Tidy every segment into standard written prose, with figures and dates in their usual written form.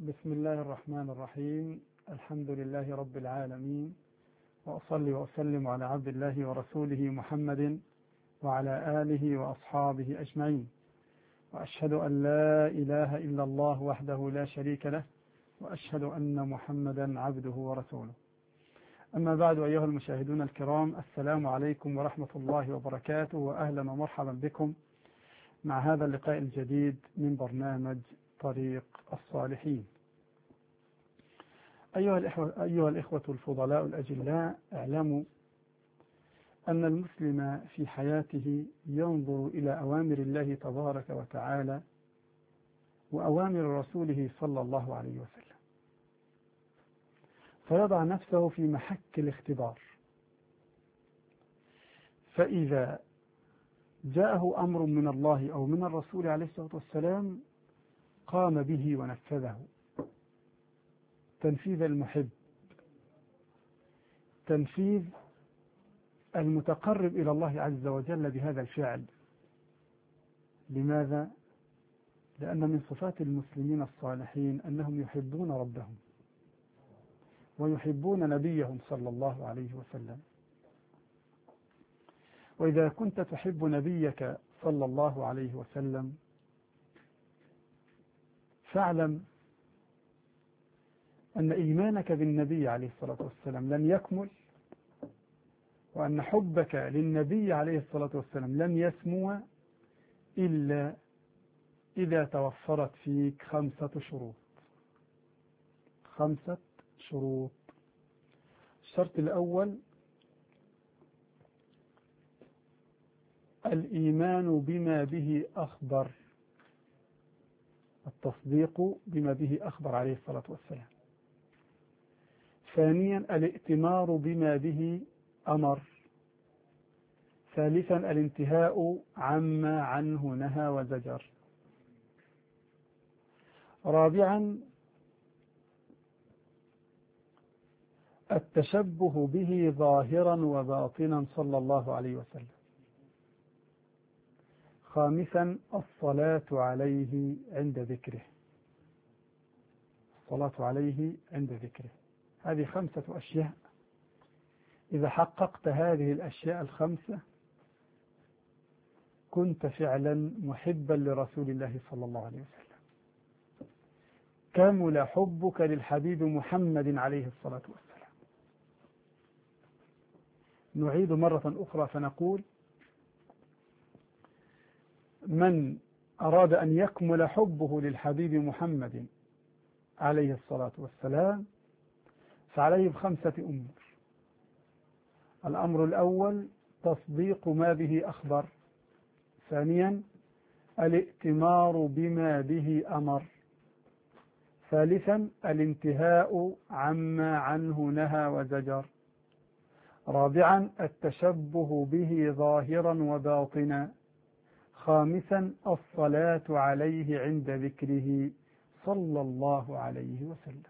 بسم الله الرحمن الرحيم. الحمد لله رب العالمين، وأصلي وأسلم على عبد الله ورسوله محمد وعلى آله وأصحابه أجمعين، وأشهد أن لا إله إلا الله وحده لا شريك له، وأشهد أن محمدا عبده ورسوله. أما بعد، أيها المشاهدون الكرام، السلام عليكم ورحمة الله وبركاته، وأهلا ومرحبا بكم مع هذا اللقاء الجديد من برنامج طريق الصالحين. أيها الإخوة الفضلاء الأجلاء، اعلموا أن المسلم في حياته ينظر إلى أوامر الله تبارك وتعالى وأوامر رسوله صلى الله عليه وسلم، فيضع نفسه في محك الاختبار. فإذا جاءه أمر من الله أو من الرسول عليه الصلاة والسلام قام به ونفذه تنفيذ المحب، تنفيذ المتقرب إلى الله عز وجل بهذا الفعل. لماذا؟ لأن من صفات المسلمين الصالحين أنهم يحبون ربهم ويحبون نبيهم صلى الله عليه وسلم. وإذا كنت تحب نبيك صلى الله عليه وسلم فاعلم أن إيمانك بالنبي عليه الصلاة والسلام لن يكمل، وأن حبك للنبي عليه الصلاة والسلام لن يسمو إلا إذا توفرت فيك 5 شروط. 5 شروط. الشرط الأول الإيمان بما به أخبر، التصديق بما به أخبر عليه الصلاة والسلام. ثانيا الائتمار بما به أمر. ثالثا الانتهاء عما عنه نهى وزجر. رابعا التشبه به ظاهرا وباطنا صلى الله عليه وسلم. خامسا الصلاة عليه عند ذكره، الصلاة عليه عند ذكره. هذه 5 أشياء، إذا حققت هذه الأشياء ال5 كنت فعلا محبا لرسول الله صلى الله عليه وسلم. كمل حبك للحبيب محمد عليه الصلاة والسلام. نعيد مرة أخرى فنقول: من أراد أن يكمل حبه للحبيب محمد عليه الصلاة والسلام فعليه ب5 أمور. الأمر الأول تصديق ما به أخبر. ثانيا الائتمار بما به أمر. ثالثا الانتهاء عما عنه نهى وزجر. رابعا التشبه به ظاهرا وباطنا. خامسا الصلاة عليه عند ذكره صلى الله عليه وسلم.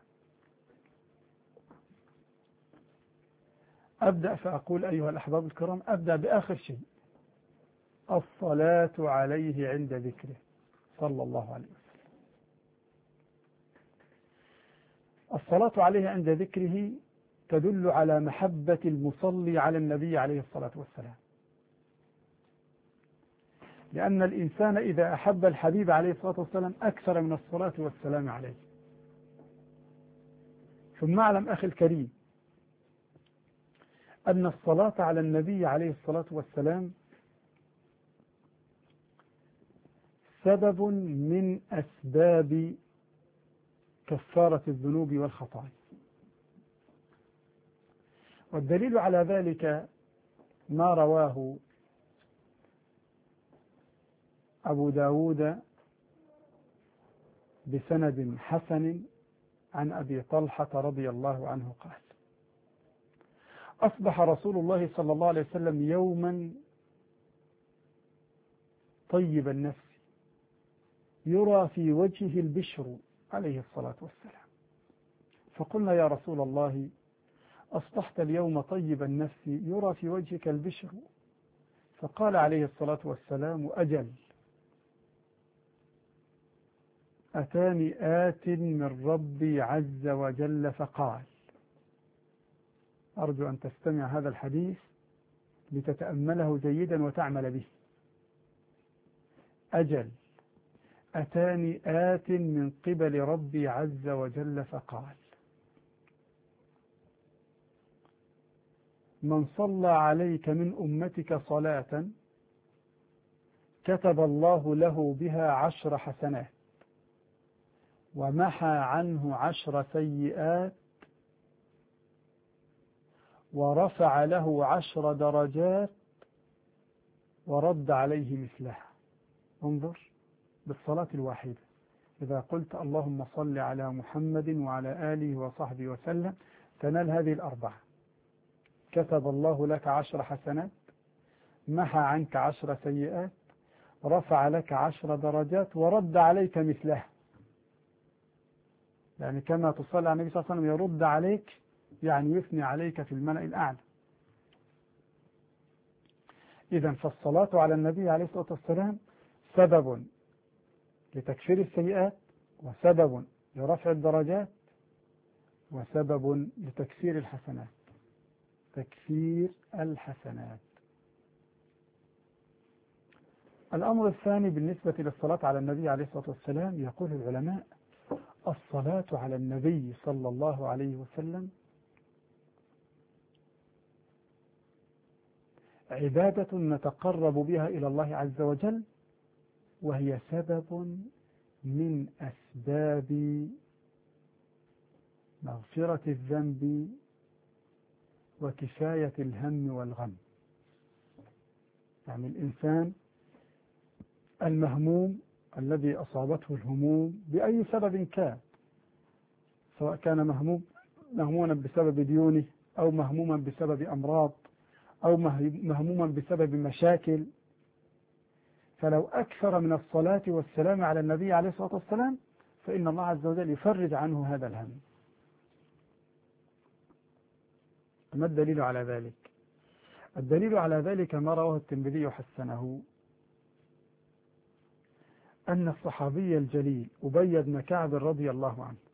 أبدأ فأقول أيها الأحباب الكرام، أبدأ بآخر شيء: الصلاة عليه عند ذكره صلى الله عليه وسلم. الصلاة عليه عند ذكره تدل على محبة المصلي على النبي عليه الصلاة والسلام، لأن الإنسان إذا أحب الحبيب عليه الصلاة والسلام أكثر من الصلاة والسلام عليه. ثم اعلم أخي الكريم أن الصلاة على النبي عليه الصلاة والسلام سبب من أسباب كفارة الذنوب والخطايا. والدليل على ذلك ما رواه أبو داود بسند حسن عن أبي طلحة رضي الله عنه قال: أصبح رسول الله صلى الله عليه وسلم يوما طيب النفس يرى في وجهه البشر عليه الصلاة والسلام. فقلنا: يا رسول الله، أصبحت اليوم طيب النفس يرى في وجهك البشر؟ فقال عليه الصلاة والسلام: أجل، أتاني آت من ربي عز وجل فقال. أرجو أن تستمع هذا الحديث لتتأمله جيدا وتعمل به. أجل، أتاني آت من قبل ربي عز وجل فقال: من صلى عليك من أمتك صلاة كتب الله له بها 10 حسنات ومحى عنه 10 سيئات ورفع له 10 درجات ورد عليه مثلها. انظر، بالصلاة الواحدة إذا قلت اللهم صل على محمد وعلى آله وصحبه وسلم تنال هذه الأربعة: كتب الله لك 10 حسنات، محى عنك 10 سيئات، رفع لك 10 درجات ورد عليك مثلها. يعني كما تصلي على النبي صلى الله عليه وسلم يرد عليك، يعني يثني عليك في الملأ الأعلى. إذن فالصلاة على النبي عليه الصلاة والسلام سبب لتكفير السيئات، وسبب لرفع الدرجات، وسبب لتكفير الحسنات. تكفير الحسنات. الأمر الثاني بالنسبة للصلاة على النبي عليه الصلاة والسلام، يقول العلماء: الصلاة على النبي صلى الله عليه وسلم عبادة نتقرب بها إلى الله عز وجل، وهي سبب من أسباب مغفرة الذنب وكفاية الهم والغم. يعني الإنسان المهموم الذي أصابته الهموم بأي سبب كان، سواء كان مهموما بسبب ديونه، أو مهموما بسبب أمراض، أو مهموما بسبب مشاكل، فلو أكثر من الصلاة والسلام على النبي عليه الصلاة والسلام فإن الله عز وجل يفرج عنه هذا الهم. ما الدليل على ذلك؟ الدليل على ذلك ما رواه الترمذي وحسنه، أن الصحابي الجليل أبي بن كعب رضي الله عنه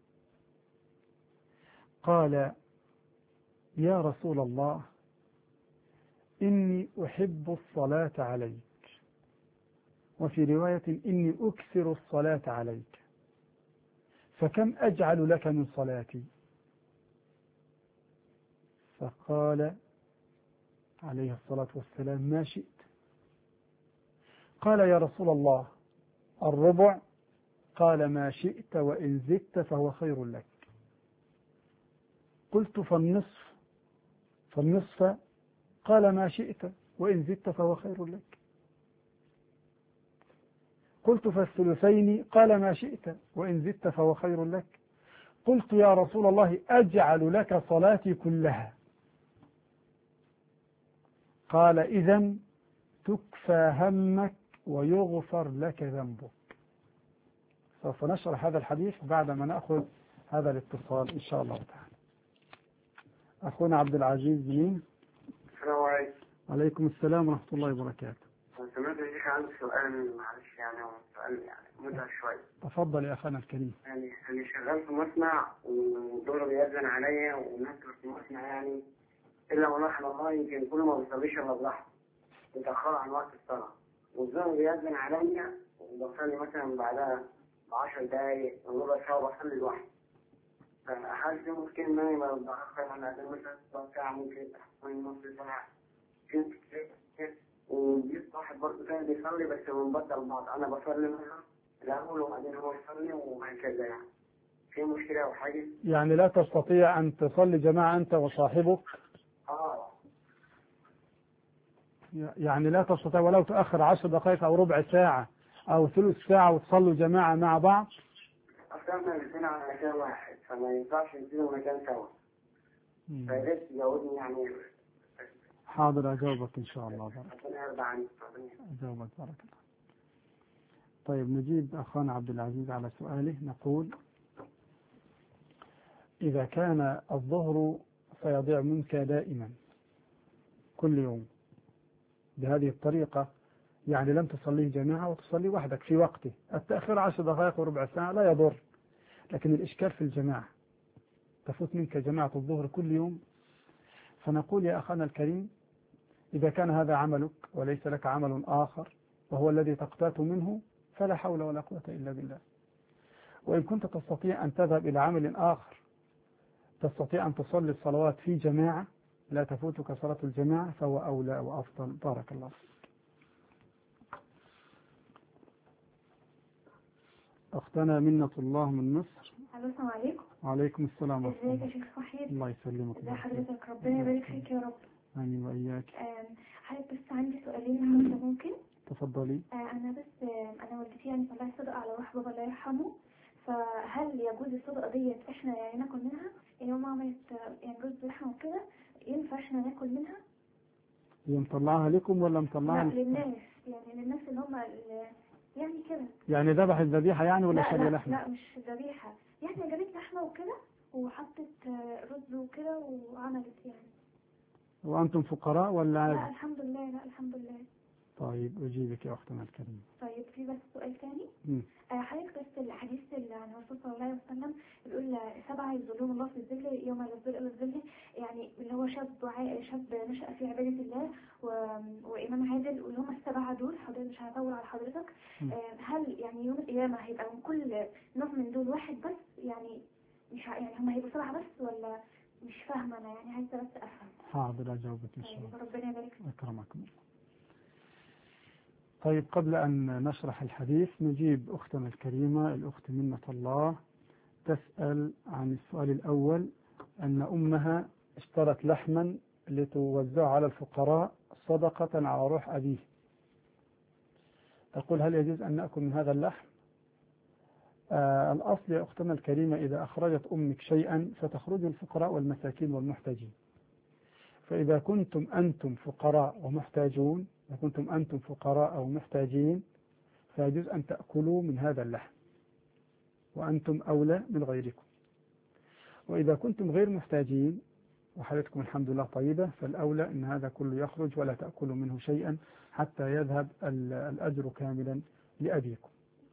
قال: يا رسول الله، إني أحب الصلاة عليك، وفي رواية إني أكثر الصلاة عليك، فكم أجعل لك من صلاتي؟ فقال عليه الصلاة والسلام: ما شئت. قال: يا رسول الله، الربع؟ قال: ما شئت، وإن زدت فهو خير لك. قلت: فالنصف؟ قال: ما شئت، وإن زدت فهو خير لك. قلت: فالثلثين؟ قال: ما شئت، وإن زدت فهو خير لك. قلت: يا رسول الله، أجعل لك صلاتي كلها. قال: إذن تكفى همك ويغفر لك ذنبك. سوف نشرح هذا الحديث بعدما نأخذ هذا الاتصال إن شاء الله تعالى. أخونا عبد العزيز مين؟ السلام عليكم. وعليكم السلام ورحمة الله وبركاته. سمعت يا شيخ عندي سؤال، معلش يعني هو سؤال يعني متعب شوية. تفضل يا أخانا الكريم. يعني أنا شغال في مصنع والدور بيأذن عليا والناس في المصنع يعني إلا ما رحم الله يمكن كل ما بيصليش إلا بلحظة متأخر عن وقت الصلاة، والدور بيأذن عليا وبصلي مثلا بعدها ب10 دقايق وربع ساعة وبصلي لوحدي. فهل في مشكلة إن أنا بتأخر عن الأذان مثلا ساعة، ممكن تحصل نص ساعة كده؟ وجيت واحد برضه كان بيصلي بس بنبطل بعض، أنا بصلي مثلا الأول وبعدين هو يصلي وهكذا، يعني في مشكلة أو حاجة؟ يعني لا تستطيع أن تصلي جماعة أنت وصاحبك؟ يعني لا تستطيع ولو تأخر 10 دقائق أو ربع ساعة أو ثلث ساعة وتصلوا جماعة مع بعض؟ أصلا احنا الاثنين على مكان واحد فما ينفعش نسيبوا مكان سوا، فياريت تجاوبني يعني. حاضر، أجاوبك إن شاء الله. ربنا يرضى عنك. أجاوبك، بارك الله. طيب، نجيب أخانا عبد العزيز على سؤاله. نقول: إذا كان الظهر سيضيع منك دائما كل يوم بهذه الطريقة، يعني لم تصليه جماعة وتصلي وحدك في وقته. التأخير 10 دقائق وربع ساعة لا يضر، لكن الإشكال في الجماعة، تفوت منك جماعة الظهر كل يوم. فنقول يا أخانا الكريم، إذا كان هذا عملك وليس لك عمل آخر وهو الذي تقتات منه فلا حول ولا قوة إلا بالله. وإن كنت تستطيع أن تذهب إلى عمل آخر تستطيع أن تصلي الصلوات في جماعة لا تفوتك صلاة الجماعة فهو أولى وأفضل. بارك الله فيك. أختنا منة الله من مصر. السلام عليكم. وعليكم السلام ورحمة الله. ازيك يا شيخ وحيد؟ الله يسلمك. ازي حضرتك؟ ربنا يبارك فيك يا رب. آمين وإياك. حضرتك بس عندي سؤالين خمسة ممكن؟ تفضلي. أنا بس أنا والدتي يعني طلعت صدقة على روح بابا الله يرحمه، فهل يجوز الصدقة ديت إحنا يعني ناكل منها؟ يعني ماما عملت يعني رز لحمة وكده، ينفع إحنا ناكل منها؟ هي مطلعها لكم ولا مطلعها؟ لا للناس، يعني للناس اللي هم يعني كده. يعني ذبح الذبيحة يعني ولا شري لحمة؟ لا مش ذبيحة، يعني جابت لحمة وكده وحطت رز وكده وعملت يعني. وأنتم فقراء ولا؟ لا الحمد لله، لا الحمد لله. طيب أجيبك يا أختنا الكريمة. طيب في بس سؤال ثاني. حضرتك بس الحديث عن الرسول صلى الله عليه وسلم بيقول 7 يظلهم الله في الظل يوم لا ظل إلا ظله، يعني اللي هو شاب نشأ في عبادة الله وإمام عادل، واللي هم ال7 دول. حضرتك مش هطول على حضرتك. هل يعني يوم القيامة هيبقى من كل نوع من دول واحد بس، يعني مش يعني هم هيبقوا 7 بس ولا مش فاهمة أنا، يعني عايزة بس أفهم. حاضر أجاوبك إن شاء الله. ربنا يبارك فيك. أكرمكم. طيب قبل أن نشرح الحديث نجيب أختنا الكريمة الأخت منة الله تسأل عن السؤال الأول، أن أمها اشترت لحما لتوزع على الفقراء صدقة على روح أبيه. تقول هل يجوز أن نأكل من هذا اللحم؟ الأصل يا أختنا الكريمة إذا أخرجت أمك شيئا فتخرج الفقراء والمساكين والمحتاجين. فإذا كنتم أنتم فقراء ومحتاجون أو محتاجين فيجوز أن تأكلوا من هذا اللحم وأنتم أولى من غيركم. وإذا كنتم غير محتاجين وحالتكم الحمد لله طيبة فالأولى أن هذا كله يخرج ولا تأكلوا منه شيئا حتى يذهب الأجر كاملا لأبيكم.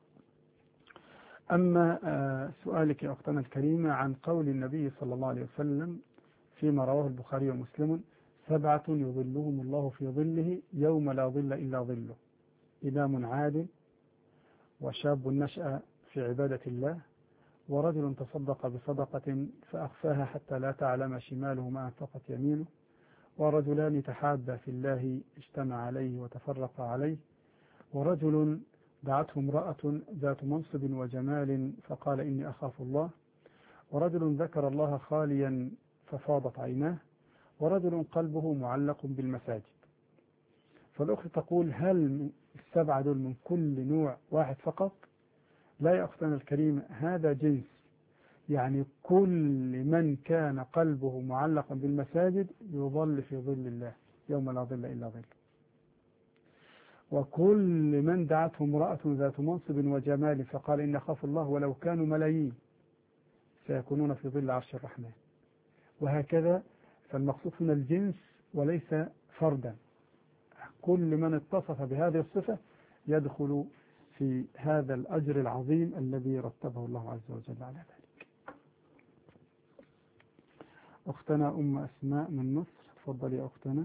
أما سؤالك يا أختنا الكريمة عن قول النبي صلى الله عليه وسلم فيما رواه البخاري ومسلم 7 يظلهم الله في ظله يوم لا ظل إلا ظله: إمام عادل، وشاب نشأ في عبادة الله، ورجل تصدق بصدقة فأخفاها حتى لا تعلم شماله ما أنفقت يمينه، ورجلان تحابا في الله اجتمع عليه وتفرق عليه، ورجل دعته امرأة ذات منصب وجمال فقال إني أخاف الله، ورجل ذكر الله خاليا ففاضت عيناه، ورجل قلبه معلق بالمساجد. فالأخت تقول هل 7 دول من كل نوع واحد فقط؟ لا يا أختنا الكريمة، هذا جنس، يعني كل من كان قلبه معلقا بالمساجد يظل في ظل الله يوم لا ظل إلا ظل، وكل من دعته امرأة ذات منصب وجمال فقال إن أخاف الله ولو كانوا ملايين سيكونون في ظل عرش الرحمن، وهكذا. فالمقصود هنا الجنس وليس فردا، كل من اتصف بهذه الصفة يدخل في هذا الأجر العظيم الذي رتبه الله عز وجل على ذلك. أختنا أم أسماء من مصر، تفضلي يا أختنا.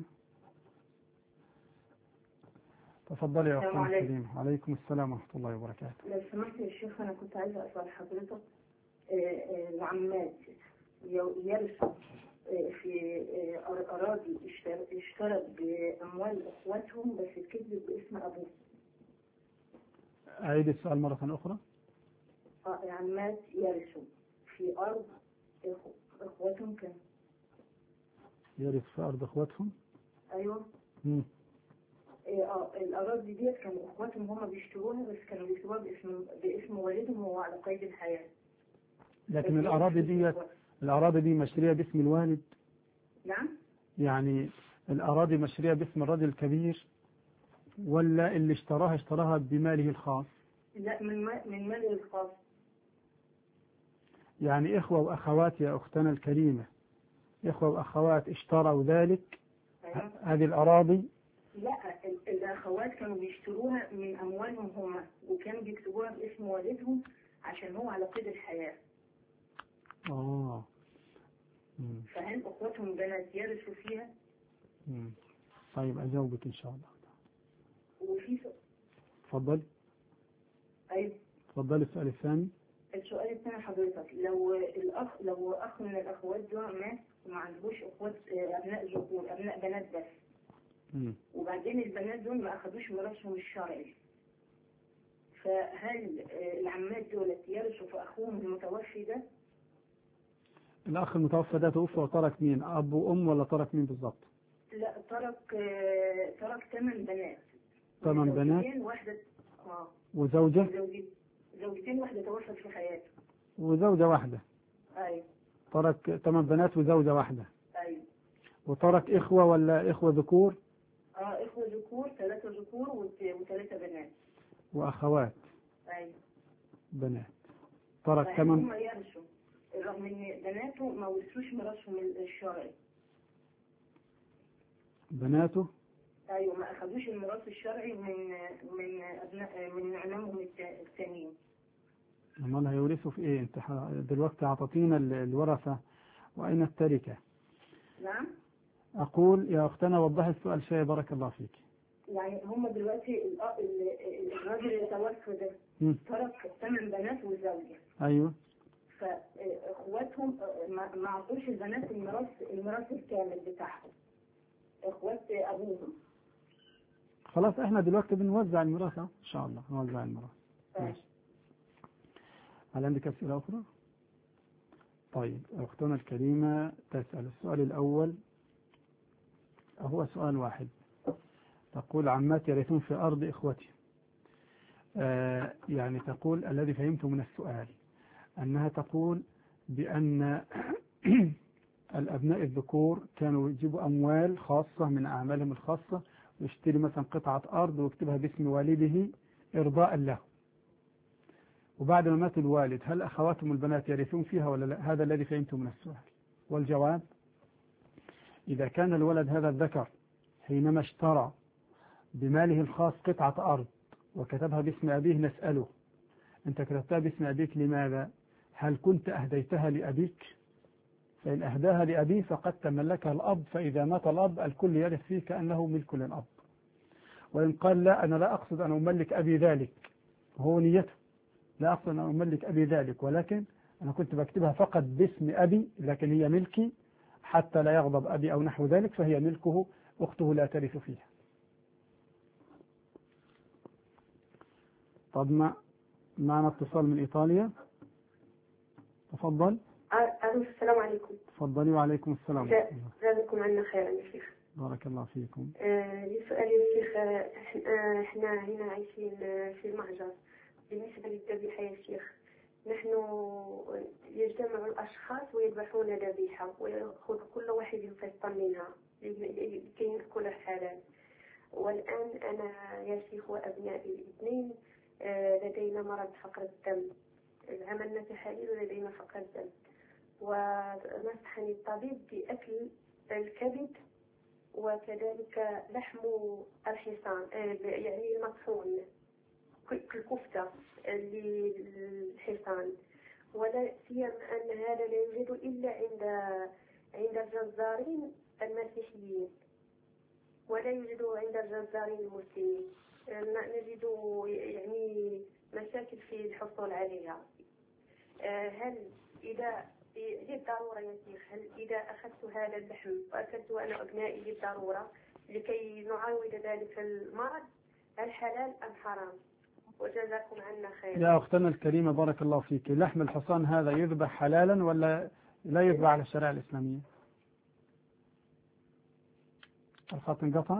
تفضلي يا أختنا الكريمة. عليكم السلام ورحمة الله وبركاته. لو سمحت يا شيخ أنا كنت عايزة أسأل حضرتك، العمات يرثوا في أراضي اشترت بأموال أخواتهم بس اتكتبت باسم أبوه. أعيد السؤال مرة أخرى. العمات يرثوا في أرض أخواتهم كان يرث في أرض أخواتهم؟ أيوة. الأراضي ديت كانوا أخواتهم هم بيشتروها، بس كانوا بيشتروها باسم والدهم وهو على قيد الحياة. لكن الأراضي دي مشترية باسم الوالد؟ نعم. يعني الأراضي مشترية باسم الرجل الكبير ولا اللي اشتراها بماله الخاص؟ لا من ماله الخاص. يعني إخوة وأخوات يا أختنا الكريمة، إخوة وأخوات اشتروا ذلك. هذه الأراضي لا، الأخوات كانوا بيشتروها من أموالهم هما، وكانوا بيكتبوها باسم والدهم عشان هو على قيد الحياة. فهل أخواتهم بنات يرثوا فيها؟ طيب أجاوبك إن شاء الله. وفي تفضل. أيوة. تفضل السؤال الثاني. السؤال الثاني حضرتك، لو أخ من الأخوات دول مات وما عندهوش أخوات أبناء ذكور، أبناء بنات بس، وبعدين البنات دول ما أخدوش ميراثهم الشرعي، فهل العمات دول يرثوا في أخوهم المتوفي ده؟ الأخ المتوفى ده توفى وترك مين؟ أب وأم ولا ترك مين بالضبط؟ لا، ترك 8 بنات. 8 بنات. واحدة وزوجة. زوجتين، واحدة توفت في حياته. وزوجة واحدة. أيوة. ترك 8 بنات وزوجة واحدة. أيوة. وترك إخوة ولا إخوة ذكور؟ إخوة ذكور، 3 ذكور و3 بنات. وأخوات. أيوة. بنات. ترك 8. هم يرثوا رغم إن بناته ما ورثوش ميراثهم الشرعي. بناته؟ أيوة، ما أخذوش الميراث الشرعي من أبناء من عمامهم الثانيين. أمال هيورثوا في إيه؟ أنت دلوقتي أعطينا الورثة وأين التركة؟ نعم. أقول يا أختنا وضح السؤال شيء بارك الله فيك. يعني هم دلوقتي الراجل اللي توفى ده ترك 8 بنات وزوجة. أيوة. فاخواتهم ما عطوش البنات الميراث الكامل بتاعهم، اخوات ابوهم. خلاص احنا دلوقتي بنوزع الميراث ان شاء الله، نوزع الميراث. ماشي. هل عندك اسئله اخرى؟ طيب اختنا الكريمه تسال السؤال الاول، هو سؤال واحد. تقول عمات يرثون في ارض اخوتي. يعني تقول الذي فهمته من السؤال أنها تقول بأن الأبناء الذكور كانوا يجيبوا أموال خاصة من أعمالهم الخاصة، ويشتري مثلا قطعة أرض ويكتبها باسم والده إرضاء له، وبعد ما مات الوالد هل أخواتهم البنات يرثون فيها ولا لا؟ هذا الذي فهمته من السؤال. والجواب إذا كان الولد هذا الذكر حينما اشترى بماله الخاص قطعة أرض وكتبها باسم أبيه نسأله أنت كتبتها باسم أبيك لماذا؟ هل كنت أهديتها لأبيك؟ فإن أهداها لأبيه فقد تملكها الأب، فإذا مات الأب الكل يرث فيه كأنه ملك للأب. وإن قال لا أنا لا أقصد أن أملك أبي ذلك، هو نيته لا أقصد أن أملك أبي ذلك، ولكن أنا كنت بكتبها فقط باسم أبي، لكن هي ملكي حتى لا يغضب أبي أو نحو ذلك، فهي ملكه، أخته لا ترث فيها. طب معنا اتصال من إيطاليا. تفضل. السلام عليكم. تفضلي. وعليكم السلام. جزاكم عنا خيرا يا شيخ. بارك الله فيكم. لي سؤال يا شيخ، احنا هنا عايشين في المهجر. بالنسبة للذبيحة يا شيخ، نحن يجتمع الأشخاص ويذبحون ذبيحة ويأخذ كل واحد قسطا منها لكي يأكل الحلال. والآن أنا يا شيخ وأبنائي الاثنين لدينا مرض فقر الدم، عملنا تحاليل ولدينا فقر الدم، ونصحني الطبيب بأكل الكبد وكذلك لحم الحصان، يعني المطحون كالكفتة للحصان، ولا سيما أن هذا لا يوجد إلا عند الجزارين المسيحيين ولا يوجد عند الجزارين المسلمين. نجد يعني مشاكل في الحصول عليها. هل إذا للضرورة يا شيخ، هل إذا أخذت هذا اللحم وأكلته أنا أبنائي للضرورة لكي نعاود ذلك المرض، هل حلال أم حرام؟ وجزاكم عنا خير. يا أختنا الكريمة بارك الله فيك، لحم الحصان هذا يذبح حلالا ولا لا يذبح على الشريعة الإسلامية؟ الخط انقطع.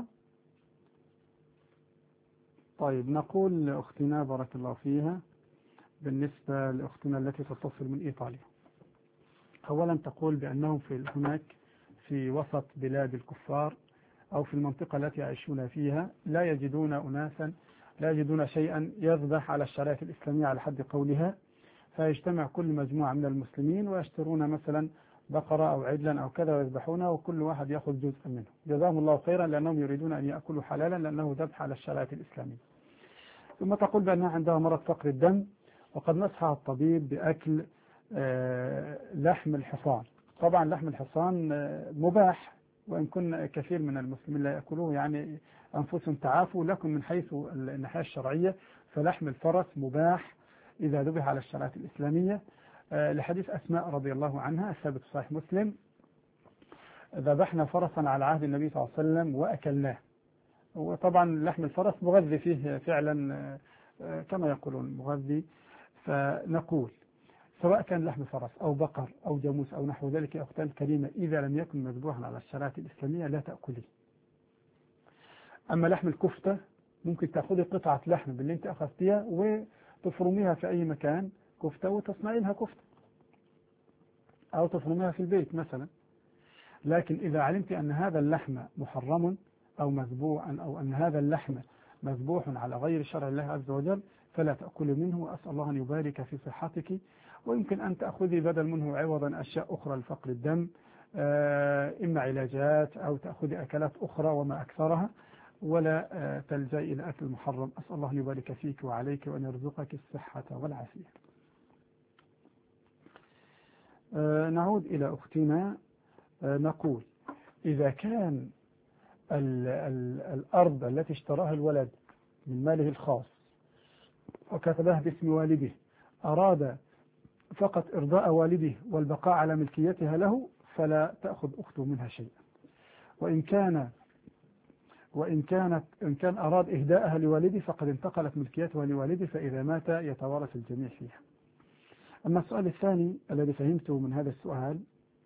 طيب نقول لأختنا بارك الله فيها بالنسبة لأختنا التي تتصل من إيطاليا، أولا تقول بأنهم هناك في وسط بلاد الكفار أو في المنطقة التي يعيشون فيها لا يجدون شيئا يذبح على الشريعة الإسلامية على حد قولها، فيجتمع كل مجموعة من المسلمين ويشترون مثلا بقرة أو عجلا أو كذا ويذبحونها وكل واحد يأخذ جزءا منه، جزاهم الله خيرا لأنهم يريدون أن يأكلوا حلالا لأنه ذبح على الشريعة الإسلامية. ثم تقول بأنها عندها مرض فقر الدم، وقد نصحها الطبيب بأكل لحم الحصان. طبعا لحم الحصان مباح، وإن كن كثير من المسلمين لا يأكلوه، يعني أنفسهم تعافوا، لكن من حيث الناحية الشرعية فلحم الفرس مباح إذا ذبح على الشريعة الإسلامية، لحديث أسماء رضي الله عنها الثابت في صحيح مسلم: ذبحنا فرسا على عهد النبي صلى الله عليه وسلم وأكلناه. وطبعا لحم الفرس مغذي فيه فعلا كما يقولون مغذي، فنقول سواء كان لحم فرس أو بقر أو جاموس أو نحو ذلك يا أختي الكريمة إذا لم يكن مذبوحا على الشريعة الإسلامية لا تأكليه. أما لحم الكفتة ممكن تأخذي قطعة لحم باللي أنت أخذتيها وتفرميها في أي مكان كفتة وتصنعي لها كفتة، أو تفرميها في البيت مثلا. لكن إذا علمت أن هذا اللحم محرم أو مذبوح، أو أن هذا اللحم مذبوح على غير شرع الله عز وجل فلا تأكل منه، وأسأل الله أن يبارك في صحتك. ويمكن أن تأخذي بدل منه عوضا أشياء أخرى لفقر الدم، إما علاجات أو تأخذي أكلات أخرى وما أكثرها، ولا تلجأي إلى أكل محرم. أسأل الله أن يبارك فيك وعليك وأن يرزقك الصحة والعافية. نعود إلى أختنا، نقول إذا كان الأرض التي اشتراها الولد من ماله الخاص وكتبها باسم والده أراد فقط إرضاء والده والبقاء على ملكيتها له فلا تأخذ أخته منها شيئا، وإن كان أراد إهداءها لوالده فقد انتقلت ملكيتها لوالده، فإذا مات يتوارث الجميع فيها. أما السؤال الثاني الذي فهمته من هذا السؤال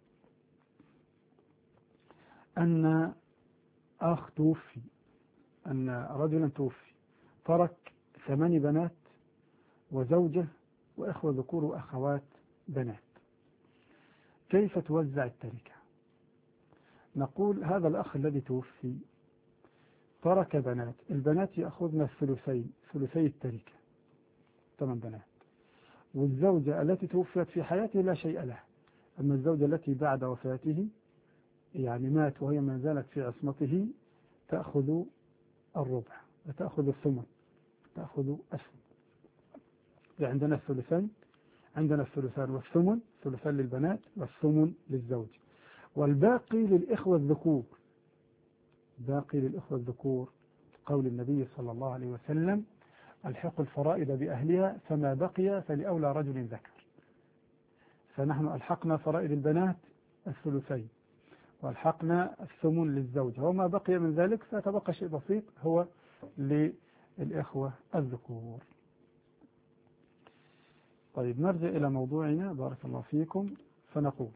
أن أخ توفي، أن رجلا توفي ترك 8 بنات وزوجة وإخوة ذكور وأخوات بنات، كيف توزع التركة؟ نقول هذا الأخ الذي توفي ترك بنات، البنات يأخذن ثلثي التركة 8 بنات، والزوجة التي توفيت في حياته لا شيء لها. أما الزوجة التي بعد وفاته يعني مات وهي ما زالت في عصمته تأخذ الربع وتأخذ الثمن، تأخذ الثمن. عندنا الثلثين، عندنا الثلثان والثمن، ثلثان للبنات والثمن للزوج، والباقي للإخوة الذكور، باقي للإخوة الذكور قول النبي صلى الله عليه وسلم: الحق الفرائض بأهلها فما بقي فلأولى رجل ذكر. فنحن ألحقنا فرائض البنات الثلثين والحقنا الثمن للزوج، وما بقي من ذلك فتبقى شيء بسيط هو للإخوة الذكور. طيب نرجع إلى موضوعنا بارك الله فيكم، فنقول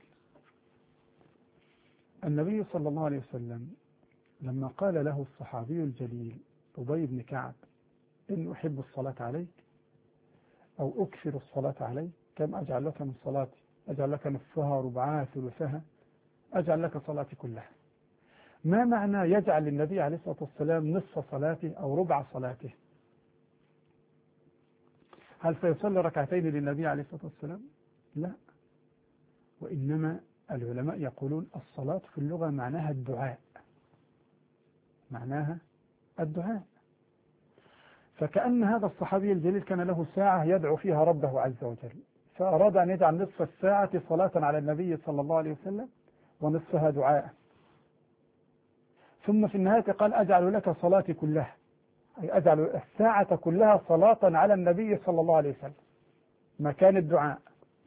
النبي صلى الله عليه وسلم لما قال له الصحابي الجليل أبي بن كعب: إن أحب الصلاة عليك أو أكثر الصلاة عليك، كم أجعل لك من صلاتي؟ أجعل لك نصفها ربعها ثلثها، أجعل لك صلاتي كلها. ما معنى يجعل للنبي عليه الصلاة والسلام نصف صلاته أو ربع صلاته؟ هل سيصلي ركعتين للنبي عليه الصلاة والسلام؟ لا، وإنما العلماء يقولون الصلاة في اللغة معناها الدعاء، معناها الدعاء. فكأن هذا الصحابي الجليل كان له ساعة يدعو فيها ربه عز وجل، فأراد أن يجعل نصف الساعة صلاة على النبي صلى الله عليه وسلم ونصفها دعاء، ثم في النهاية قال: أجعل لك صلاتي كلها، أي أجعل الساعة كلها صلاة على النبي صلى الله عليه وسلم مكان الدعاء.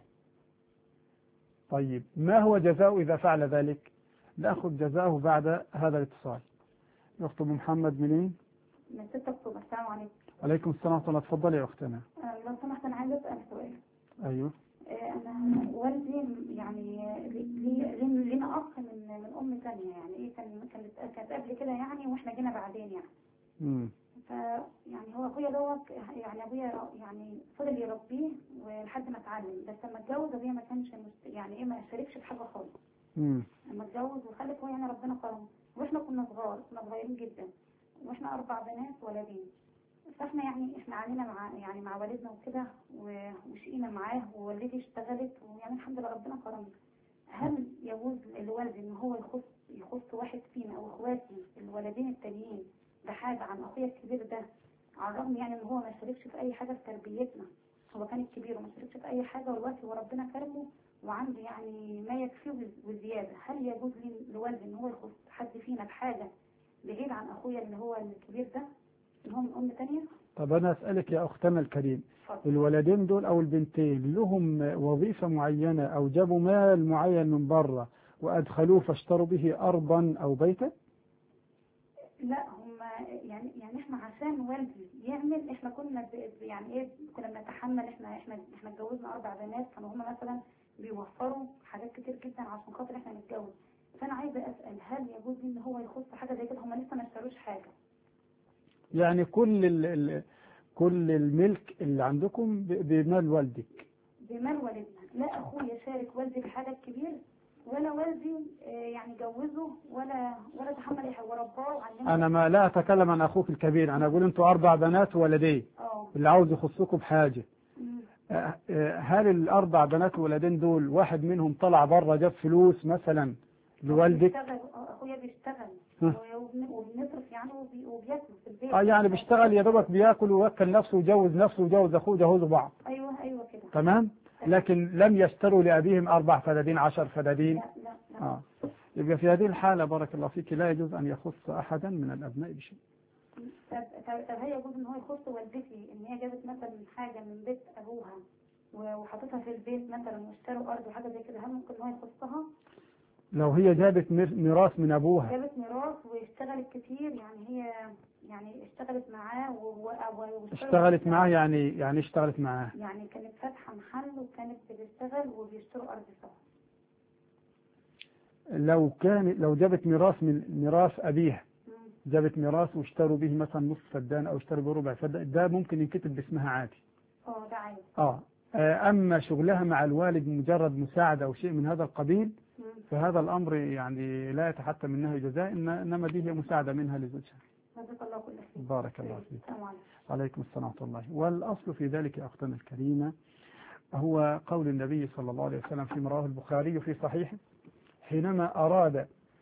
طيب ما هو جزاء إذا فعل ذلك؟ نأخذ جزاءه بعد هذا الاتصال. يخطب محمد منين؟ من 6 أكتوبر. السلام عليكم. عليكم السلام ورحمة الله. تفضلي يا أختنا. لو سمحت أنا عايزة أسأل سؤال. أيوه. أنا والدي يعني لينا أخ من أم ثانية، يعني إيه كانت قبل كده يعني، وإحنا جينا بعدين يعني. يعني هو أخويا دوت، يعني أبويا يعني فضل يربيه ولحد ما اتعلم، بس لما اتجوز أبويا ما كانش يعني إيه ما شاركش في حاجة خالص. لما اتجوز وخلف هو يعني ربنا كرمه، وإحنا كنا صغيرين جدا، وإحنا 4 بنات ولدين. فاحنا يعني احنا عانينا مع والدنا وكده وشقينا معاه، ووالدتي اشتغلت، ويعني الحمد لله ربنا كرمنا. هل يجوز الوالد ان هو يخص واحد فينا او اخواتي الولدين التانيين بحاجة عن اخويا الكبير ده، على الرغم يعني ان هو ما شاركش في اي حاجة في تربيتنا، هو كان الكبير وما شاركش في اي حاجة، والوقت هو ربنا كرمه وعنده يعني ما يكفيه وزيادة، هل يجوز للوالد ان هو يخص حد فينا بحاجة بعيد عن اخويا اللي هو الكبير ده اللي هو من ام تانية؟ طب أنا أسألك يا أختنا الكريم، الولدين دول أو البنتين لهم وظيفة معينة أو جابوا مال معين من بره وأدخلوه فاشتروا به أرضا أو بيتا؟ لا، هم يعني احنا عشان والدي يعمل، احنا كنا يعني ايه، كنا بنتحمل، احنا اتجوزنا 4 بنات، كانوا هم مثلا بيوفروا حاجات كتير جدا عشان خاطر احنا نتجوز. فانا عايزه اسال، هل يجوز ان هو يخص حاجه زي كده؟ هم لسه ما اشتروش حاجه. يعني كل الملك اللي عندكم بمال والدك؟ بمال والدنا، لا اخويا شارك والدي في حاجه كبير، ولا والدي يعني جوزه ولا تحمل اي حاجه ورباه وعلمه. انا لا اتكلم عن اخوك الكبير، انا اقول انتوا 4 بنات وولدين اللي عاوز يخصكم بحاجه. هل ال4 بنات وولدين دول واحد منهم طلع بره جاب فلوس مثلا لوالدك؟ اخويا بيشتغل وبنصرف يعني وبياكل في البيت. يعني بيشتغل يا دوبك بياكل ويوكل نفسه ويجوز نفسه ويجوز اخوه ويجوزوا بعض. ايوه كده تمام. لكن لم يشتروا لأبيهم 4 فدادين 10 فدادين. لا. يبقى في هذه الحالة بارك الله فيك لا يجوز أن يخص أحدا من الأبناء بشيء. طب هي يجوز ان هو يخص والدتي ان هي جابت مثلا حاجة من بيت أبوها وحطتها في البيت مثلا واشتروا أرض وحاجة زي كده، هل ممكن هو يخصها؟ لو هي جابت ميراث من أبوها، جابت ميراث واشتغلت كتير، يعني هي يعني اشتغلت معاه اشتغلت معاه يعني اشتغلت معاه يعني كانت فاتحة محل وكانت بتشتغل وبيشتروا أرض سوا. لو جابت ميراث من ميراث أبيها، جابت ميراث واشتروا به مثلا نصف فدان أو اشتروا به ربع فدان، ده ممكن ينكتب باسمها عادي. ده عادي. أما شغلها مع الوالد مجرد مساعدة أو شيء من هذا القبيل فهذا الأمر يعني لا يتحتم منه جزاء، إنما دي هي مساعدة منها لزوجها. بارك الله فيك. عليكم السلام ورحمة الله. والأصل في ذلك أختنا الكريمة هو قول النبي صلى الله عليه وسلم فيما رواه البخاري في صحيحه حينما أراد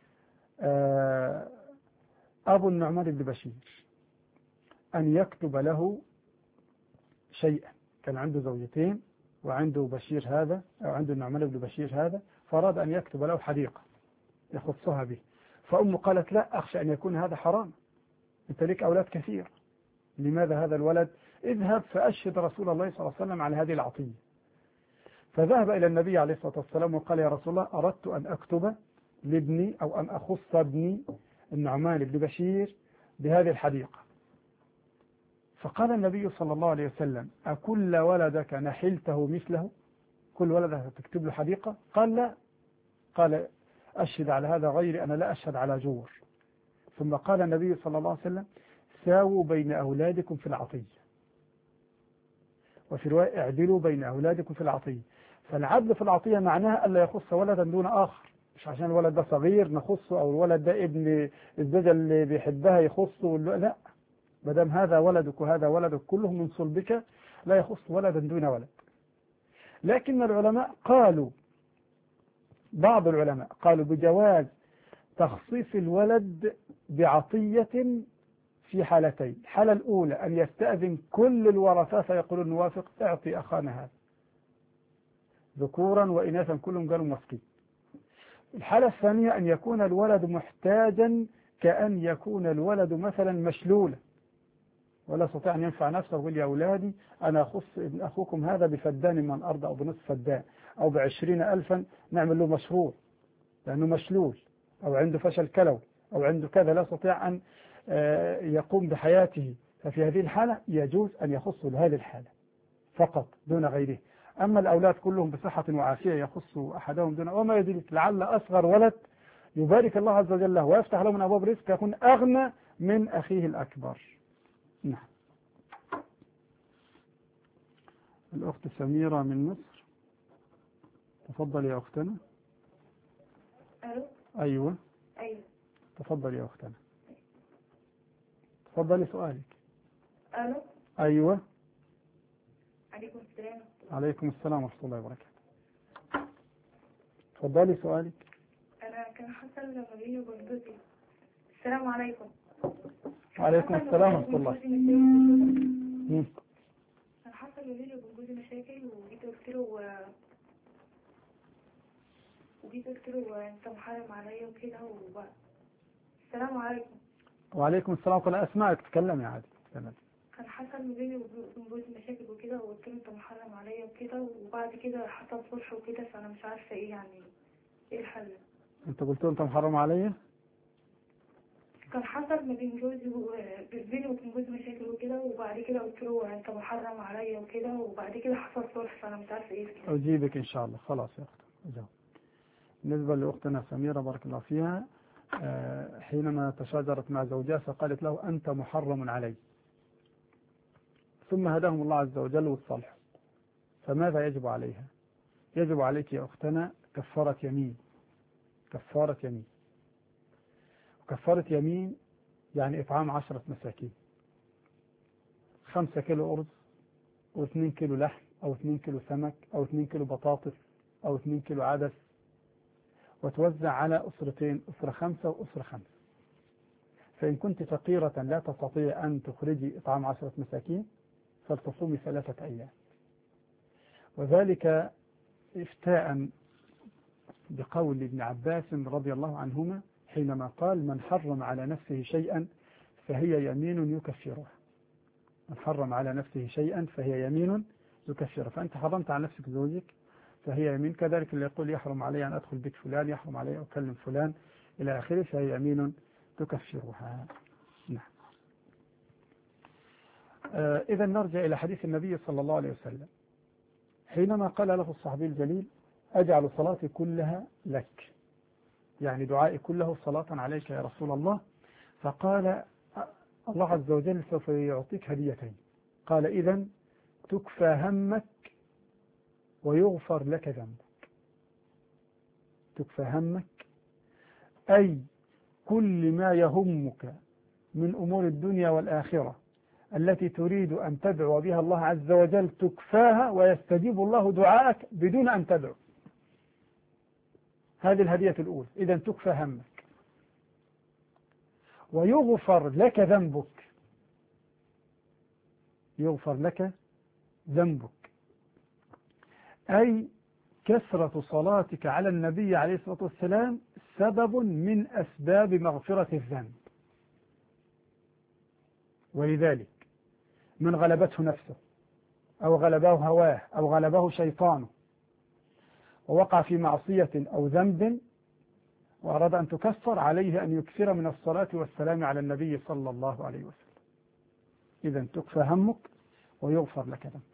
أبو النعمان بن بشير أن يكتب له شيئا، كان عنده زوجتين وعنده بشير هذا أو عنده النعمان بن بشير هذا، فأراد أن يكتب له حديقة يخصها به، فأمه قالت لا أخشى أن يكون هذا حرام، أنت لك أولاد كثير، لماذا هذا الولد؟ اذهب فأشهد رسول الله صلى الله عليه وسلم على هذه العطية. فذهب إلى النبي عليه الصلاة والسلام وقال يا رسول الله أردت أن أكتب لابني أو أن أخص ابني النعمان بن بشير بهذه الحديقة. فقال النبي صلى الله عليه وسلم أكل ولدك نحلته مثله؟ كل ولدك تكتب له حديقة؟ قال لا. قال أشهد على هذا غيري، أنا لا أشهد على جور. ثم قال النبي صلى الله عليه وسلم ساووا بين أولادكم في العطية، وفي رواية اعدلوا بين أولادكم في العطية. فالعدل في العطية معناها ألا يخص ولدا دون آخر، مش عشان الولد ده صغير نخصه أو الولد ده ابن الزوجة اللي بيحبها يخصه، لا، مادام هذا ولدك وهذا ولدك كلهم من صلبك لا يخص ولدا دون ولد. لكن العلماء قالوا، بعض العلماء قالوا بجواز تخصيص الولد بعطية في حالتين. الحالة الأولى أن يستأذن كل الورثة فيقولون نوافق اعطي أخانا هذا، ذكورا وإناثا كلهم قالوا موافقين. الحالة الثانية أن يكون الولد محتاجا، كأن يكون الولد مثلا مشلولا ولا يستطيع أن ينفع نفسه ويقول يا أولادي أنا أخص ابن أخوكم هذا بفدان من الأرض أو بنصف فدان أو ب20,000 نعمل له مشروع لأنه مشلول أو عنده فشل كلوي أو عنده كذا لا يستطيع أن يقوم بحياته. ففي هذه الحالة يجوز أن يخص لهذه الحالة فقط دون غيره. أما الأولاد كلهم بصحة وعافية يخص أحدهم دون، وما يدرك لعل أصغر ولد يبارك الله عز وجل له ويفتح له من أبواب رزق يكون أغنى من أخيه الأكبر. نعم. الأخت سميرة من مصر، تفضل يا أختنا. أيوة تفضل يا أختنا، تفضلي سؤالك. أيوة. عليكم السلام. عليكم السلام ورحمة الله وبركاته. اتفضلي سؤالك. أنا كان حصل لما بيني وبين جوزي. السلام عليكم. وعليكم السلام ورحمة الله. كان حصل ما بيني وبين جوزي مشاكل، وجيت قلت له أنت محرم عليا وكده السلام عليكم. وعليكم السلام ورحمة الله. أسمعك، تكلمي عادي. تمام. كان حصل ما بيني وبين جوزي مشاكل وكده، وقلت له أنت محرم عليا وكده، وبعد كده حصل صلح وكده، فأنا مش عارفة إيه يعني إيه الحل. أنت قلت له أنت محرم عليا؟ كان حصل ما بين جوزي بيني وبين جوزي مشاكل وكده، وبعد كده قلت له انت محرم عليا وكده، وبعد كده حصل صلح، فانا مش عارفه ايه كده. اجيبك ان شاء الله. خلاص يا اخت اجاوب. بالنسبه لاختنا سميره بارك الله فيها، حينما تشاجرت مع زوجها فقالت له انت محرم علي، ثم هداهم الله عز وجل والصلح. فماذا يجب عليها؟ يجب عليك يا اختنا كفاره يمين. كفاره يمين. كفارة يمين يعني إطعام 10 مساكين، 5 كيلو أرز و2 كيلو لحم أو 2 كيلو سمك أو 2 كيلو بطاطس أو 2 كيلو عدس، وتوزع على أسرتين، أسرة 5 وأسرة 5. فإن كنت فقيرة لا تستطيع أن تخرجي إطعام 10 مساكين فلتصومي 3 أيام، وذلك إفتاء بقول ابن عباس رضي الله عنهما حينما قال من حرم على نفسه شيئا فهي يمين يكفرها. من حرم على نفسه شيئا فهي يمين يكفرها. فأنت حرمت على نفسك زوجك فهي يمين، كذلك اللي يقول يحرم علي أن أدخل بيت فلان، يحرم علي أن أكلم فلان إلى آخره، فهي يمين تكفرها. نعم. إذا نرجع إلى حديث النبي صلى الله عليه وسلم حينما قال له الصحابي الجليل أجعل صلاتي كلها لك، يعني دعائي كله صلاة عليك يا رسول الله. فقال الله عز وجل سوف يعطيك هديتين. قال إذن تكفى همك ويغفر لك ذنبك. تكفى همك أي كل ما يهمك من أمور الدنيا والآخرة التي تريد أن تدعو بها الله عز وجل تكفاها ويستجيب الله دعاءك بدون أن تدعو. هذه الهدية الأولى. إذن تكفى همك ويغفر لك ذنبك. يغفر لك ذنبك أي كثرة صلاتك على النبي عليه الصلاة والسلام سبب من أسباب مغفرة الذنب. ولذلك من غلبته نفسه أو غلبه هواه أو غلبه شيطانه ووقع في معصية أو ذنب وأراد أن تكفر، عليه أن يكثر من الصلاة والسلام على النبي صلى الله عليه وسلم. إذن تكفى همك ويغفر لك ذنبك.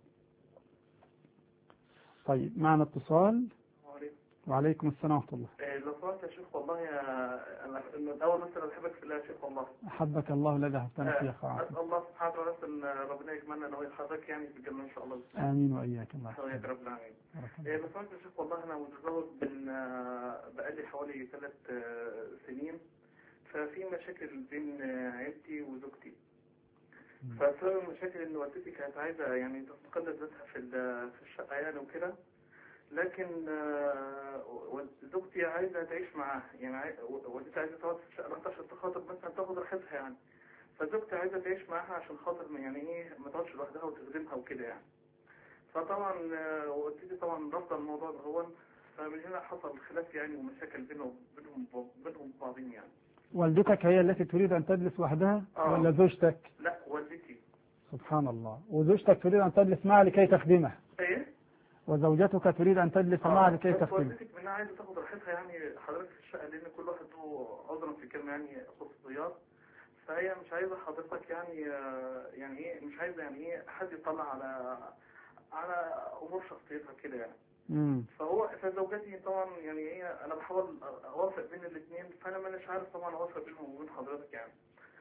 طيب معنا اتصال. وعليكم السلام ورحمة الله. لو سمحت يا شيخ والله أنا الأول مثلا بحبك في الله يا شيخ والله. أحبك الله الذي أحببتنا فيه. أسأل الله سبحانه وتعالى أن ربنا يجمعنا أنا وحضرتك يعني في الجنة إن شاء الله. آمين وإياك. الله يحفظك رب العالمين. لو سمحت يا شيخ والله أنا متزوج بقالي حوالي 3 سنين، ففي مشاكل بين عيلتي وزوجتي. فسبب المشاكل إن والدتي كانت عايزة يعني تستقل ذاتها في الشقة يعني وكده، لكن زوجتي عايزة تعيش معاه، يعني والدتي عايزة تقعد في الشقة عشان خاطر مثلا تاخد راحتها يعني، فزوجتي عايزة تعيش معاها عشان خاطر يعني ايه ما تقعدش لوحدها وتخدمها وكده يعني. فطبعا والدتي طبعا رافضة الموضوع ده هو، فمن هنا حصل خلاف يعني ومشاكل بينهم بعضين يعني. والدتك هي التي تريد أن تجلس وحدها ولا زوجتك؟ لا والدتي. سبحان الله. وزوجتك تريد أن تجلس معها لكي تخدمها. ايه؟ وزوجتك تريد أن تجلس معها لكي تخدمها. والدتك منها عايزة تاخد راحتها يعني حضرتك في الشقة، لأن كل واحد له عذرا في كلمة يعني خصوصيات، فهي مش عايزة حضرتك يعني ايه مش عايزة يعني ايه حد يطلع على أمور شخصيتها كده يعني. فزوجتي طبعا يعني ايه انا بحاول اوافق بين الاثنين، فانا مش عارف طبعا اوافق بينهم وبين حضرتك يعني.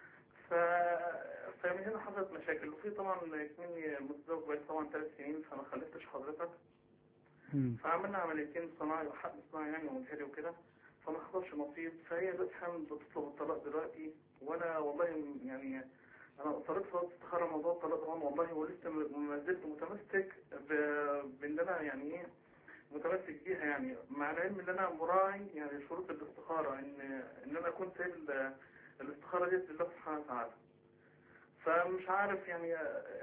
فمن هنا حصلت مشاكل، وفي طبعا كمني متزوج بقالي طبعا 3 سنين فما خلفتش حضرتك. فعملنا عمليتين صناعي وحق صناعي يعني ومجهري وكده، فما حصلش نصيب. فهي دلوقتي حامل بتطلب الطلاق دلوقتي، وانا والله يعني انا اصريت في استخاره موضوع الطلاق ده والله، ولسه ما زلت متمسك بان انا يعني ايه متمسك بيها يعني، مع العلم ان انا مراعي يعني شروط الاستخارة، ان انا اكون سايب الاستخارة دي لله سبحانه وتعالى. فمش عارف يعني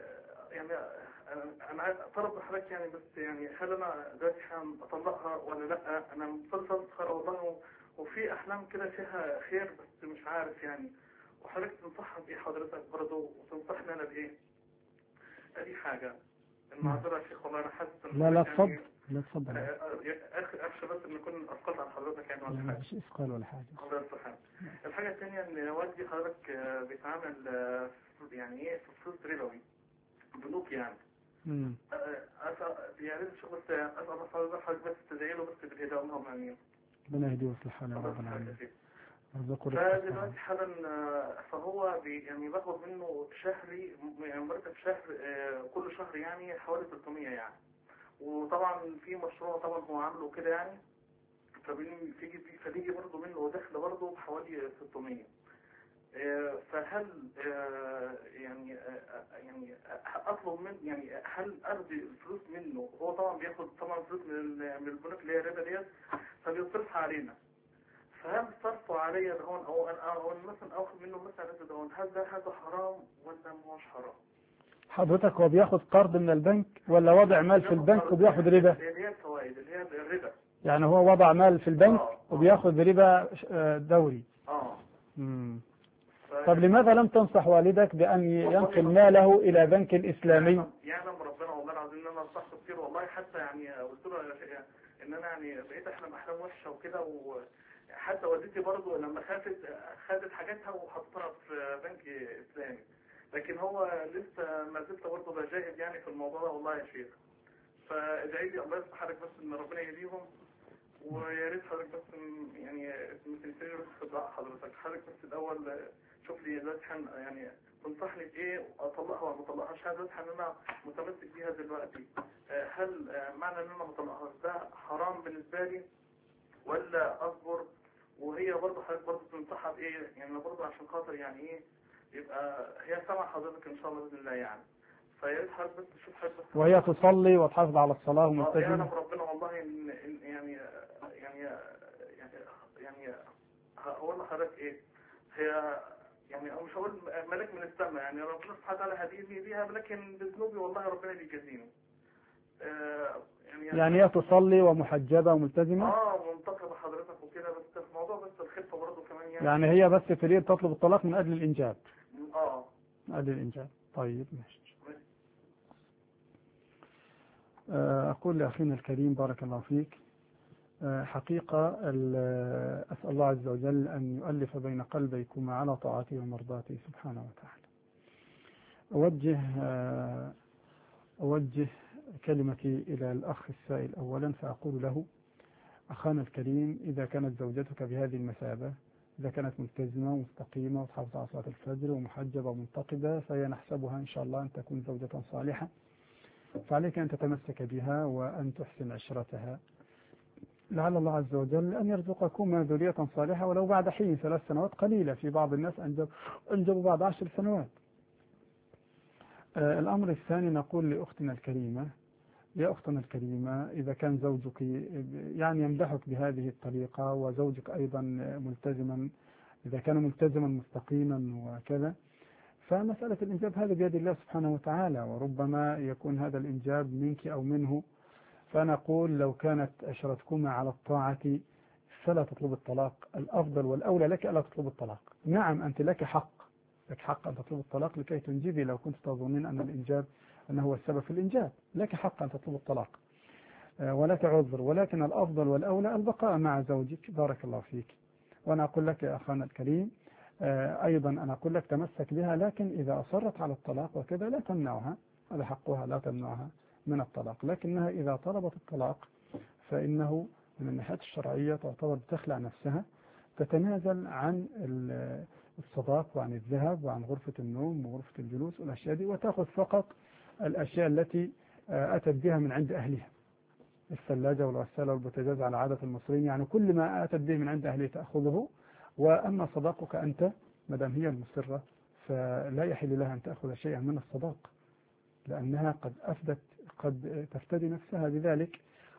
انا طلب حضرتك يعني، بس يعني هل انا دلوقتي اطلقها ولا لا؟ انا مفضل استخارة والله، وفي احلام كده فيها خير، بس مش عارف يعني. وحضرتك تنصحها بايه حضرتك برضه، وتنصحني انا بايه؟ ادي حاجة. المعذرة يا شيخ والله انا حاسس ان لا تفضل، يعني لا تفضل. اخشى بس ان يكون اثقلت على حضرتك يعني، ولا لا حاجة. مش إثقال ولا حاجة. الله يصلحك. الحاجة الثانية ان والدي حضرتك بيتعامل يعني ايه في فلوس ربوي، بنوك يعني. يا ريت شو بس اسال حضرتك بس تدعي له بس بالهدايه، اللهم امين. ربنا يهديه ويصلح حاله يا رب العالمين. فدلوقتي حالا فهو يعني باخد منه شهري يعني مرتب شهر، كل شهر يعني حوالي 300 يعني. وطبعا في مشروع طبعا هو عامله كده يعني، فبيجي برضه منه دخل برضه بحوالي 600. فهل يعني اطلب من يعني هل اخذ الفلوس منه؟ هو طبعا بياخد طبعا فلوس من البنوك اللي هي الربا ديت، فبيصرفها علينا. فهل صرفه عليا دهون او مثلا اخذ منه مثلا دهون، هل هذا حرام ولا مش حرام؟ حضرتك هو بياخد قرض من البنك ولا وضع مال في البنك وبياخد ربا؟ اللي هي الفوائد اللي هي الربا. يعني هو وضع مال في البنك وبياخد ربا دوري. طب لماذا لم تنصح والدك بأن ينقل ماله إلى بنك إسلامي؟ يعلم ربنا والله العظيم ان انا نصحته كتير والله، حتى يعني قلت له ان انا يعني بقيت احلم احلام وحشه وكده، وحتى والدتي برضه لما خدت حاجاتها وحطتها في بنك اسلامي، لكن هو لسه ما زلت برضه بجاهد يعني في الموضوع ده والله يا شيخ. فادعي لي الله يصلح حالك بس ان ربنا يهديهم، ويا ريت حضرتك بس يعني ما تنسيش بس دعاء حضرتك بس الاول شوف لي دلوقتي يعني تنصحني بايه، اطلقها ولا ما اطلقهاش؟ هل دلوقتي ان انا متمسك بيها دلوقتي، هل معنى ان انا ما اطلقهاش ده حرام بالنسبه لي ولا اصبر؟ وهي برضه حضرتك برضه تنصحها بايه يعني، برضه عشان خاطر يعني ايه يبقى هي سمع حضرتك ان شاء الله باذن الله يعني. فيا ريت حضرتك بس تشوف حضرتك بس، وهي تصلي وتحافظ على الصلاه وملتزمه. يعلم ربنا والله إن يعني هقول لحضرتك ايه، هي يعني مش هقول ملك من السماء يعني، ربنا سبحانه وتعالى هديني بيها، لكن بذنوبي والله ربنا بيجازيني. يعني هي تصلي ومحجبه وملتزمه؟ منتقبه حضرتك وكده، بس في موضوع بس الخفه برضه كمان يعني هي بس تريد تطلب الطلاق من اجل الانجاب. من اجل الانجاب. طيب ماشي. أقول لأخينا الكريم بارك الله فيك، حقيقة أسأل الله عز وجل أن يؤلف بين قلبيكما على طاعته ومرضاته سبحانه وتعالى. أوجه كلمتي إلى الأخ السائل أولا، فأقول له أخانا الكريم، إذا كانت زوجتك بهذه المثابة، إذا كانت ملتزمة ومستقيمة وتحافظ على صلاة الفجر ومحجبة ومنتقبة، فهي نحسبها إن شاء الله أن تكون زوجة صالحة، فعليك أن تتمسك بها وأن تحسن عشرتها، لعل الله عز وجل أن يرزقكما ذرية صالحة ولو بعد حين 3 سنوات قليلة، في بعض الناس أنجبوا بعد 10 سنوات. الأمر الثاني نقول لأختنا الكريمة، يا أختنا الكريمة، إذا كان زوجك يعني يمدحك بهذه الطريقة وزوجك أيضا ملتزما، إذا كان ملتزما مستقيما وكذا، فمسألة الإنجاب هذا بيد الله سبحانه وتعالى، وربما يكون هذا الإنجاب منك أو منه. فنقول لو كانت عشرتكما على الطاعة فلا تطلب الطلاق، الأفضل والأولى لك ألا تطلب الطلاق. نعم أنت لك حق أن تطلب الطلاق لكي تنجبي، لو كنت تظنين أن الإنجاب أنه هو السبب في الإنجاب، لك حق أن تطلب الطلاق ولك عذر، ولكن الأفضل والأولى البقاء مع زوجك بارك الله فيك. وأنا أقول لك يا أخانا الكريم أيضا أنا أقول لك تمسك بها، لكن إذا أصرت على الطلاق وكذا لا تمنعها، هذا حقها، لا تمنعها من الطلاق، لكنها إذا طلبت الطلاق فإنه من الناحية الشرعية تعتبر بتخلع نفسها، تتنازل عن الصداق وعن الذهب وعن غرفة النوم وغرفة الجلوس والأشياء دي، وتأخذ فقط الأشياء التي أتت بها من عند أهلها، الثلاجة والغسالة والبوتاجاز على عادة المصريين، يعني كل ما أتت به من عند أهلها تأخذه. وأما صداقك أنت مدام هي المصرة فلا يحل لها أن تأخذ شيئا من الصداق، لأنها قد تفتدي نفسها بذلك.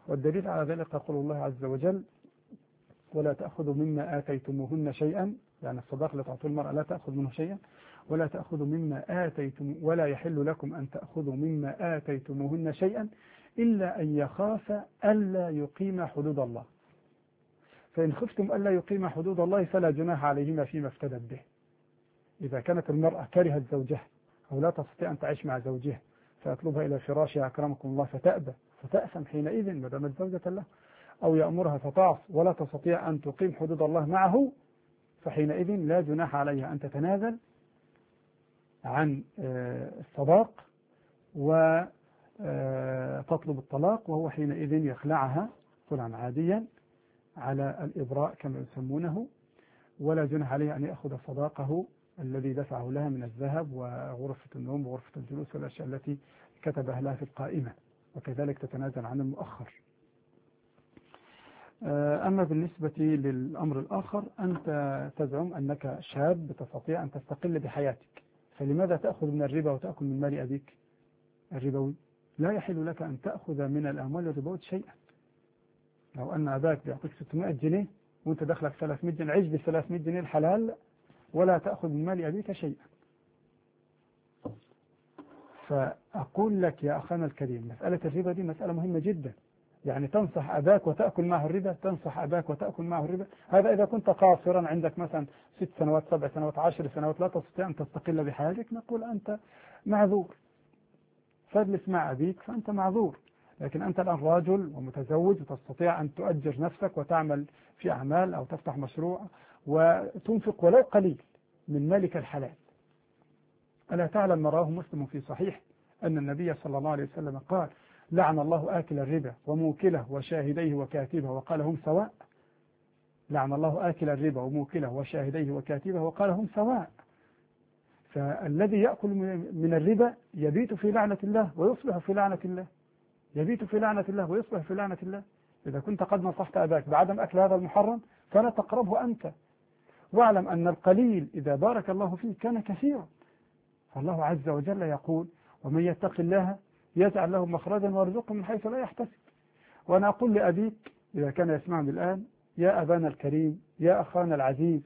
والدليل على ذلك قول الله عز وجل: ولا تأخذوا مما آتيتموهن شيئا، يعني الصداق اللي تعطوه المرأة لا تأخذ منه شيئا، ولا تأخذوا مما ولا يحل لكم أن تأخذوا مما آتيتموهن شيئا إلا أن يخاف ألا يقيم حدود الله، فإن خفتم ألا يقيم حدود الله فلا جناح عليهما فيما افتدت به. إذا كانت المرأة كرهت زوجها أو لا تستطيع أن تعيش مع زوجها فيطلبها إلى فراشها أكرمكم الله فتأبى فتأثم حينئذ ما دامت زوجة له، أو يأمرها فتعص ولا تستطيع أن تقيم حدود الله معه، فحينئذ لا جناح عليها أن تتنازل عن الصداق وتطلب الطلاق، وهو حينئذ يخلعها خلعا عاديا على الإبراء كما يسمونه، ولا جناح عليه أن يأخذ صداقه الذي دفعه لها من الذهب وغرفة النوم وغرفة الجلوس والأشياء التي كتبها لها في القائمة، وكذلك تتنازل عن المؤخر. أما بالنسبة للأمر الآخر، أنت تزعم أنك شاب تستطيع أن تستقل بحياتك، فلماذا تأخذ من الربا وتأكل من مال أبيك الربوي؟ لا يحل لك أن تأخذ من الأموال الربوية شيئا. لو أن أباك بيعطيك 600 جنيه وأنت دخلك 300 جنيه، عيش ب 300 جنيه الحلال ولا تأخذ من مال أبيك شيئا. فأقول لك يا أخانا الكريم، مسألة الربا دي مسألة مهمة جدا، يعني تنصح أباك وتأكل معه الربا، تنصح أباك وتأكل معه الربا. هذا إذا كنت قاصرا عندك مثلا 6 سنوات 7 سنوات 10 سنوات لا تستطيع أن تستقل بحياتك، نقول أنت معذور، فاجلس مع أبيك فأنت معذور. لكن أنت الآن راجل ومتزوج وتستطيع أن تؤجر نفسك وتعمل في أعمال أو تفتح مشروع وتنفق ولو قليل من مالك الحلال. ألا تعلم ما رواه مسلم في صحيح أن النبي صلى الله عليه وسلم قال: لعن الله آكل الربا وموكله وشاهديه وكاتبه وقال هم سواء. لعن الله آكل الربا وموكله وشاهديه وكاتبه وقال هم سواء. فالذي يأكل من الربا يبيت في لعنة الله ويصبح في لعنة الله، يبيت في لعنة الله ويصبح في لعنة الله. إذا كنت قد نصحت أباك بعدم أكل هذا المحرم فلا تقربه أنت، واعلم أن القليل إذا بارك الله فيه كان كثيرا. فالله عز وجل يقول: ومن يتق الله يجعل له مخرجا ويرزقه من حيث لا يحتسب. وأنا أقول لأبيك إذا كان يسمعني الآن: يا أبانا الكريم، يا أخانا العزيز،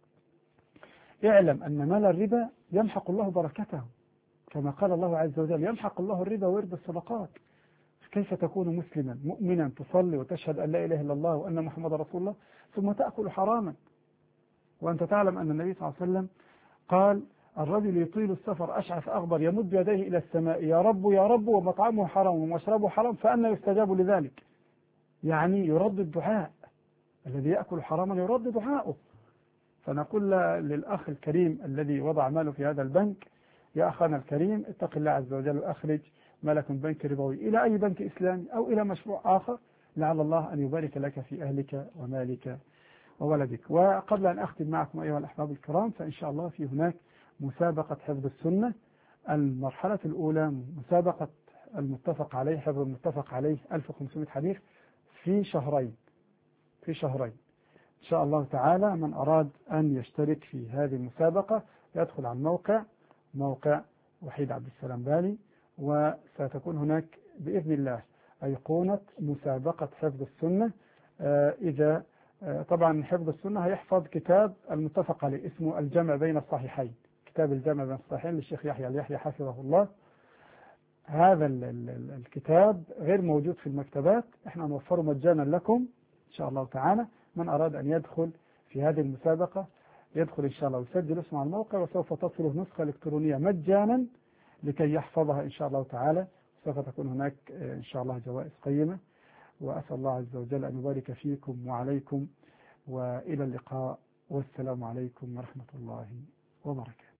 اعلم أن مال الربا يمحق الله بركته، كما قال الله عز وجل: يمحق الله الربا ويربي الصدقات. كيف تكون مسلما مؤمنا تصلي وتشهد أن لا إله إلا الله وأن محمد رسول الله ثم تأكل حراما؟ وأنت تعلم أن النبي صلى الله عليه وسلم قال: الرجل يطيل السفر أشعث أغبر يمد يديه إلى السماء: يا رب يا رب، ومطعمه حرام ومشربه حرام، فأنا يستجاب لذلك؟ يعني يرد الدعاء، الذي يأكل حراما يرد دعاءه. فنقول للأخ الكريم الذي وضع ماله في هذا البنك: يا أخانا الكريم، اتق الله عز وجل وأخرج مالك من بنك ربوي إلى أي بنك إسلامي أو إلى مشروع آخر، لعل الله أن يبارك لك في أهلك ومالك وولدك. وقبل أن أختم معكم أيها الأحباب الكرام، فإن شاء الله في هناك مسابقة حفظ السنة، المرحلة الأولى مسابقة المتفق عليه، حفظ المتفق عليه 1500 حديث في شهرين إن شاء الله تعالى. من أراد أن يشترك في هذه المسابقة يدخل على موقع وحيد عبد السلام بالي، وستكون هناك بإذن الله أيقونة مسابقة حفظ السنة. إذا طبعا حفظ السنة هيحفظ كتاب المتفق عليه اسمه الجمع بين الصحيحين، كتاب الجمع بين الصحيحين للشيخ يحيى اليحيى حفظه الله. هذا الكتاب غير موجود في المكتبات، احنا نوفره مجانا لكم إن شاء الله تعالى. من أراد أن يدخل في هذه المسابقة يدخل إن شاء الله ويسجل اسمه على الموقع، وسوف تصله نسخة إلكترونية مجانا لكي يحفظها إن شاء الله تعالى. سوف تكون هناك إن شاء الله جوائز قيمة، وأسأل الله عز وجل أن يبارك فيكم وعليكم، وإلى اللقاء، والسلام عليكم ورحمة الله وبركاته.